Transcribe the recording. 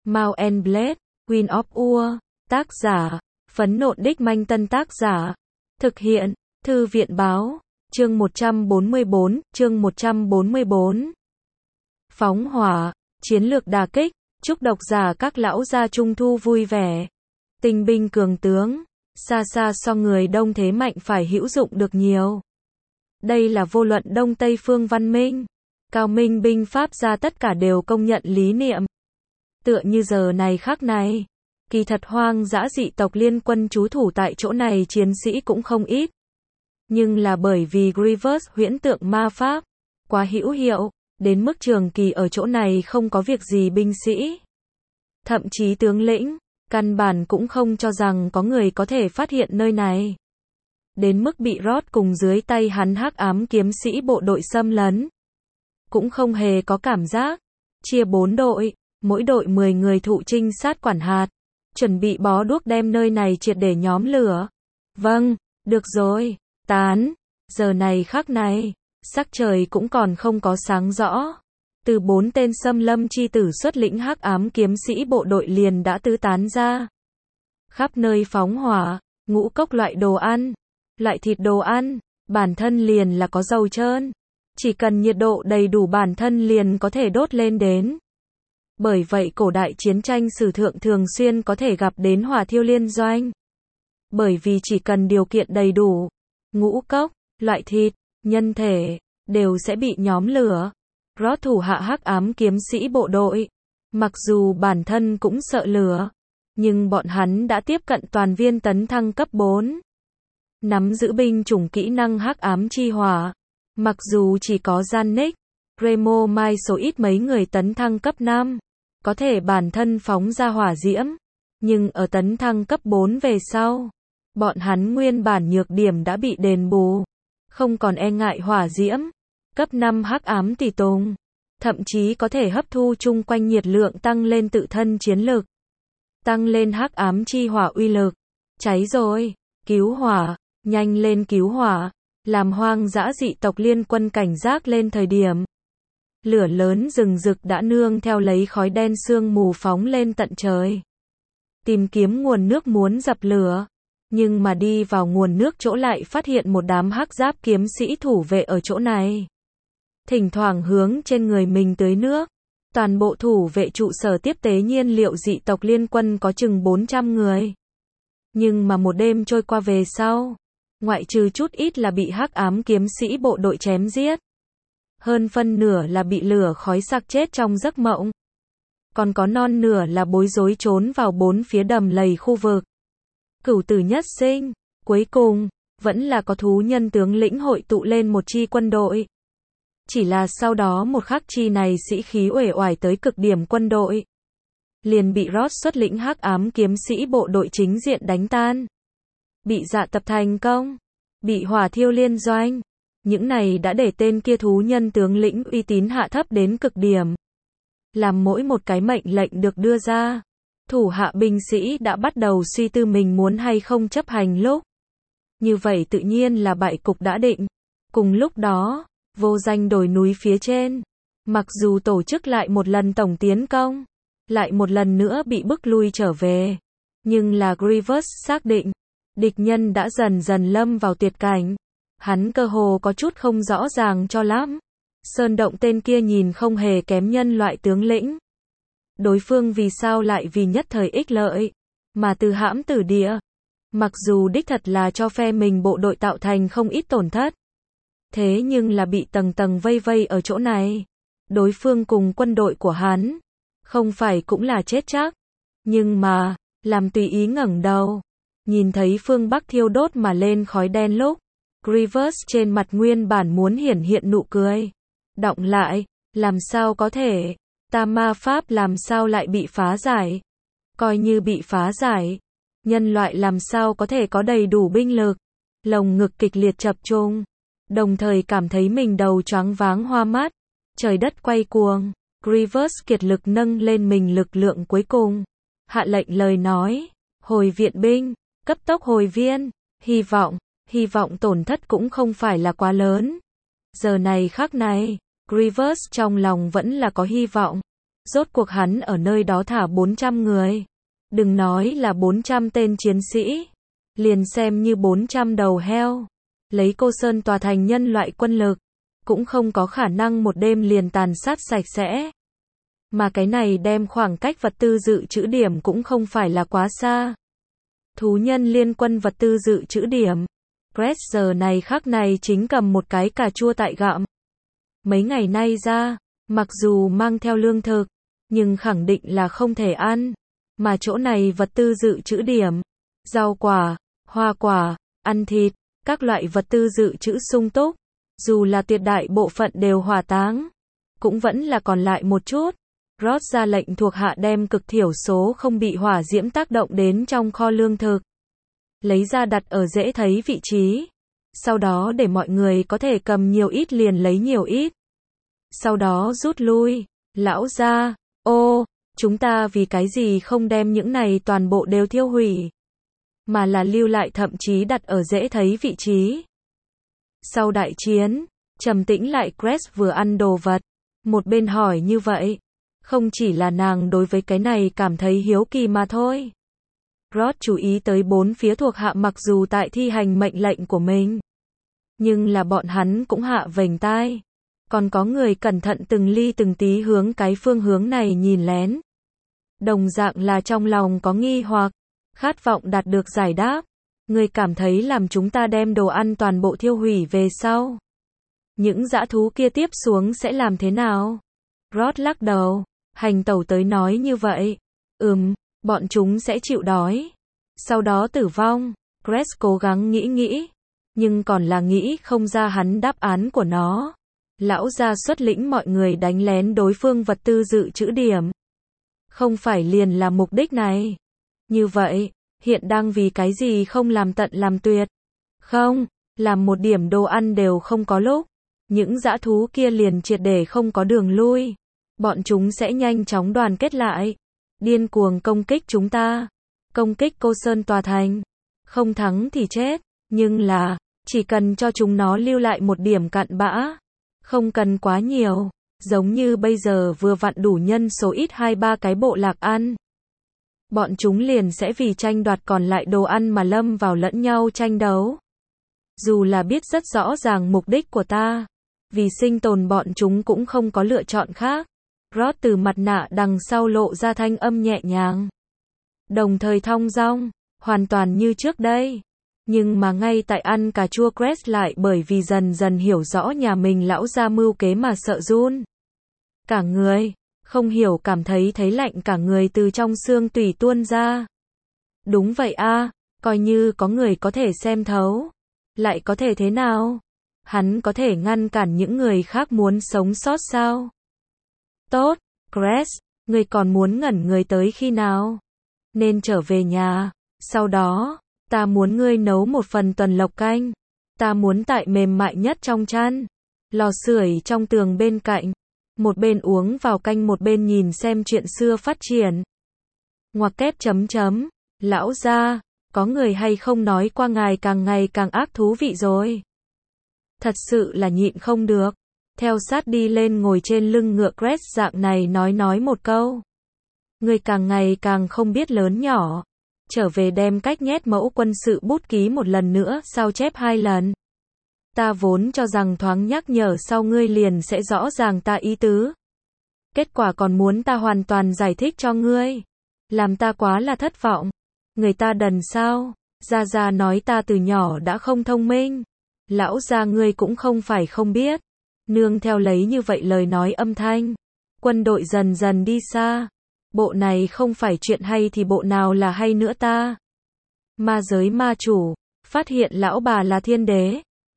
Mount and Blade, Queen of War, tác giả, Phấn Nộn Đích Manh Tân tác giả, thực hiện, Thư viện báo, chương 144, Phóng hỏa, chiến lược đả kích, chúc độc giả các lão gia trung thu vui vẻ. Tinh binh cường tướng, xa xa so người Đông thế mạnh phải hữu dụng được nhiều. Đây là vô luận Đông Tây phương văn minh, cao minh binh pháp gia tất cả đều công nhận lý niệm. Tựa như giờ này khắc này, kỳ thật hoang dã dị tộc liên quân trú thủ tại chỗ này chiến sĩ cũng không ít. Nhưng là bởi vì Grievous huyễn tượng ma pháp quá hữu hiệu, đến mức trường kỳ ở chỗ này không có việc gì binh sĩ. Thậm chí tướng lĩnh, căn bản cũng không cho rằng có người có thể phát hiện nơi này. Đến mức bị Rod cùng dưới tay hắn hắc ám kiếm sĩ bộ đội xâm lấn. Cũng không hề có cảm giác. Chia 4 đội, mỗi đội 10 người thụ trinh sát quản hạt. Chuẩn bị bó đuốc đem nơi này triệt để nhóm lửa. Vâng, được rồi, tán. Giờ này khắc này, sắc trời cũng còn không có sáng rõ. Từ 4 tên xâm lâm chi tử xuất lĩnh hắc ám kiếm sĩ bộ đội liền đã tứ tán ra. Khắp nơi phóng hỏa, ngũ cốc loại đồ ăn, loại thịt đồ ăn, bản thân liền là có dầu trơn. Chỉ cần nhiệt độ đầy đủ bản thân liền có thể đốt lên đến. Bởi vậy cổ đại chiến tranh sử thượng thường xuyên có thể gặp đến hỏa thiêu liên doanh. Bởi vì chỉ cần điều kiện đầy đủ, ngũ cốc, loại thịt, nhân thể, đều sẽ bị nhóm lửa. Rod thủ hạ hắc ám kiếm sĩ bộ đội, mặc dù bản thân cũng sợ lửa, nhưng bọn hắn đã tiếp cận toàn viên tấn thăng cấp 4. Nắm giữ binh chủng kỹ năng hắc ám chi hỏa, mặc dù chỉ có Janek, Remo Mai số ít mấy người tấn thăng cấp 5, có thể bản thân phóng ra hỏa diễm, nhưng ở tấn thăng cấp 4 về sau, bọn hắn nguyên bản nhược điểm đã bị đền bù, không còn e ngại hỏa diễm. Cấp 5 hắc ám tùy tùng, thậm chí có thể hấp thu chung quanh nhiệt lượng tăng lên tự thân chiến lực, tăng lên hắc ám chi hỏa uy lực. Cháy rồi, cứu hỏa, nhanh lên cứu hỏa, làm hoang dã dị tộc liên quân cảnh giác lên thời điểm. Lửa lớn rừng rực đã nương theo lấy khói đen sương mù phóng lên tận trời. Tìm kiếm nguồn nước muốn dập lửa, nhưng mà đi vào nguồn nước chỗ lại phát hiện một đám hắc giáp kiếm sĩ thủ vệ ở chỗ này. Thỉnh thoảng hướng trên người mình tưới nước. Toàn bộ thủ vệ trụ sở tiếp tế nhiên liệu dị tộc liên quân có chừng 400 người. Nhưng mà một đêm trôi qua về sau, ngoại trừ chút ít là bị hắc ám kiếm sĩ bộ đội chém giết, hơn phân nửa là bị lửa khói sặc chết trong giấc mộng. Còn có non nửa là bối rối trốn vào bốn phía đầm lầy khu vực. Cửu tử nhất sinh, cuối cùng, vẫn là có thú nhân tướng lĩnh hội tụ lên một chi quân đội. Chỉ là sau đó một khắc chi này sĩ khí uể oải tới cực điểm quân đội, liền bị Rod xuất lĩnh hắc ám kiếm sĩ bộ đội chính diện đánh tan. Bị dạ tập thành công, bị hỏa thiêu liên doanh. Những này đã để tên kia thú nhân tướng lĩnh uy tín hạ thấp đến cực điểm. Làm mỗi một cái mệnh lệnh được đưa ra, thủ hạ binh sĩ đã bắt đầu suy tư mình muốn hay không chấp hành lúc. Như vậy tự nhiên là bại cục đã định. Cùng lúc đó, vô danh đồi núi phía trên, mặc dù tổ chức lại một lần tổng tiến công, lại một lần nữa bị bức lui trở về, nhưng là Grievous xác định, địch nhân đã dần dần lâm vào tuyệt cảnh. Hắn cơ hồ có chút không rõ ràng cho lắm. Sơn Động tên kia nhìn không hề kém nhân loại tướng lĩnh. Đối phương vì sao lại vì nhất thời ích lợi, mà từ hãm tử địa. Mặc dù đích thật là cho phe mình bộ đội tạo thành không ít tổn thất. Thế nhưng là bị tầng tầng vây vây ở chỗ này. Đối phương cùng quân đội của hắn, không phải cũng là chết chắc. Nhưng mà, làm tùy ý ngẩng đầu, nhìn thấy phương Bắc thiêu đốt mà lên khói đen lúc, Grievous trên mặt nguyên bản muốn hiển hiện nụ cười. Đọng lại, làm sao có thể, ta ma pháp làm sao lại bị phá giải. Coi như bị phá giải, nhân loại làm sao có thể có đầy đủ binh lực. Lồng ngực kịch liệt chập trùng, đồng thời cảm thấy mình đầu choáng váng hoa mắt, trời đất quay cuồng. Grievous kiệt lực nâng lên mình lực lượng cuối cùng, hạ lệnh lời nói, hồi viện binh, cấp tốc hồi viên, hy vọng tổn thất cũng không phải là quá lớn. Giờ này khắc này, Grievous trong lòng vẫn là có hy vọng. Rốt cuộc hắn ở nơi đó thả 400 người. Đừng nói là 400 tên chiến sĩ. Liền xem như 400 đầu heo. Lấy Cô Sơn tòa thành nhân loại quân lực. Cũng không có khả năng một đêm liền tàn sát sạch sẽ. Mà cái này đem khoảng cách vật tư dự trữ điểm cũng không phải là quá xa. Thú nhân liên quân vật tư dự trữ điểm. Crest giờ này khắc này chính cầm một cái cà chua tại gặm. Mấy ngày nay ra, mặc dù mang theo lương thực, nhưng khẳng định là không thể ăn. Mà chỗ này vật tư dự trữ điểm, rau quả, hoa quả, ăn thịt, các loại vật tư dự trữ sung túc. Dù là tuyệt đại bộ phận đều hỏa táng, cũng vẫn là còn lại một chút. Roth ra lệnh thuộc hạ đem cực thiểu số không bị hỏa diễm tác động đến trong kho lương thực. Lấy ra đặt ở dễ thấy vị trí. Sau đó để mọi người có thể cầm nhiều ít liền lấy nhiều ít. Sau đó rút lui. Lão gia, ô, chúng ta vì cái gì không đem những này toàn bộ đều thiêu hủy. Mà là lưu lại thậm chí đặt ở dễ thấy vị trí. Sau đại chiến, trầm tĩnh lại Crest vừa ăn đồ vật. Một bên hỏi như vậy. Không chỉ là nàng đối với cái này cảm thấy hiếu kỳ mà thôi. Roth chú ý tới bốn phía thuộc hạ mặc dù tại thi hành mệnh lệnh của mình. Nhưng là bọn hắn cũng hạ vểnh tai. Còn có người cẩn thận từng ly từng tí hướng cái phương hướng này nhìn lén. Đồng dạng là trong lòng có nghi hoặc, khát vọng đạt được giải đáp. Người cảm thấy làm chúng ta đem đồ ăn toàn bộ thiêu hủy về sau. Những dã thú kia tiếp xuống sẽ làm thế nào? Roth lắc đầu, hành tẩu tới nói như vậy. Bọn chúng sẽ chịu đói. Sau đó tử vong. Crest cố gắng nghĩ. Nhưng còn là nghĩ không ra hắn đáp án của nó. Lão gia xuất lĩnh mọi người đánh lén đối phương vật tư dự trữ điểm. Không phải liền là mục đích này. Như vậy, hiện đang vì cái gì không làm tận làm tuyệt? Không, làm một điểm đồ ăn đều không có lúc. Những dã thú kia liền triệt để không có đường lui. Bọn chúng sẽ nhanh chóng đoàn kết lại. Điên cuồng công kích chúng ta. Công kích Cô Sơn tòa thành. Không thắng thì chết. Nhưng là, chỉ cần cho chúng nó lưu lại một điểm cặn bã. Không cần quá nhiều. Giống như bây giờ vừa vặn đủ nhân số ít 2-3 cái bộ lạc ăn. Bọn chúng liền sẽ vì tranh đoạt còn lại đồ ăn mà lâm vào lẫn nhau tranh đấu. Dù là biết rất rõ ràng mục đích của ta. Vì sinh tồn bọn chúng cũng không có lựa chọn khác. Roth từ mặt nạ đằng sau lộ ra thanh âm nhẹ nhàng. Đồng thời thong dong, hoàn toàn như trước đây. Nhưng mà ngay tại ăn cà chua Crest lại bởi vì dần dần hiểu rõ nhà mình lão gia mưu kế mà sợ run. Cả người, không hiểu cảm thấy lạnh cả người từ trong xương tủy tuôn ra. Đúng vậy a, coi như có người có thể xem thấu. Lại có thể thế nào? Hắn có thể ngăn cản những người khác muốn sống sót sao? Tốt, Crest, ngươi còn muốn ngẩn người tới khi nào? Nên trở về nhà. Sau đó, ta muốn ngươi nấu một phần tuần lộc canh. Ta muốn tại mềm mại nhất trong chăn. Lò sưởi trong tường bên cạnh. Một bên uống vào canh một bên nhìn xem chuyện xưa phát triển. Ngoặc kép chấm chấm. Lão gia, có người hay không nói qua ngài càng ngày càng ác thú vị rồi. Thật sự là nhịn không được. Theo sát đi lên ngồi trên lưng ngựa Crest dạng này nói một câu. Người càng ngày càng không biết lớn nhỏ. Trở về đem cách nhét mẫu quân sự bút ký một lần nữa sao chép 2 lần. Ta vốn cho rằng thoáng nhắc nhở sau ngươi liền sẽ rõ ràng ta ý tứ. Kết quả còn muốn ta hoàn toàn giải thích cho ngươi. Làm ta quá là thất vọng. Người ta đần sao? Gia nói ta từ nhỏ đã không thông minh. Lão gia ngươi cũng không phải không biết. Nương theo lấy như vậy lời nói âm thanh. Quân đội dần dần đi xa. Bộ này không phải chuyện hay thì bộ nào là hay nữa ta? Ma giới ma chủ. Phát hiện lão bà là thiên đế.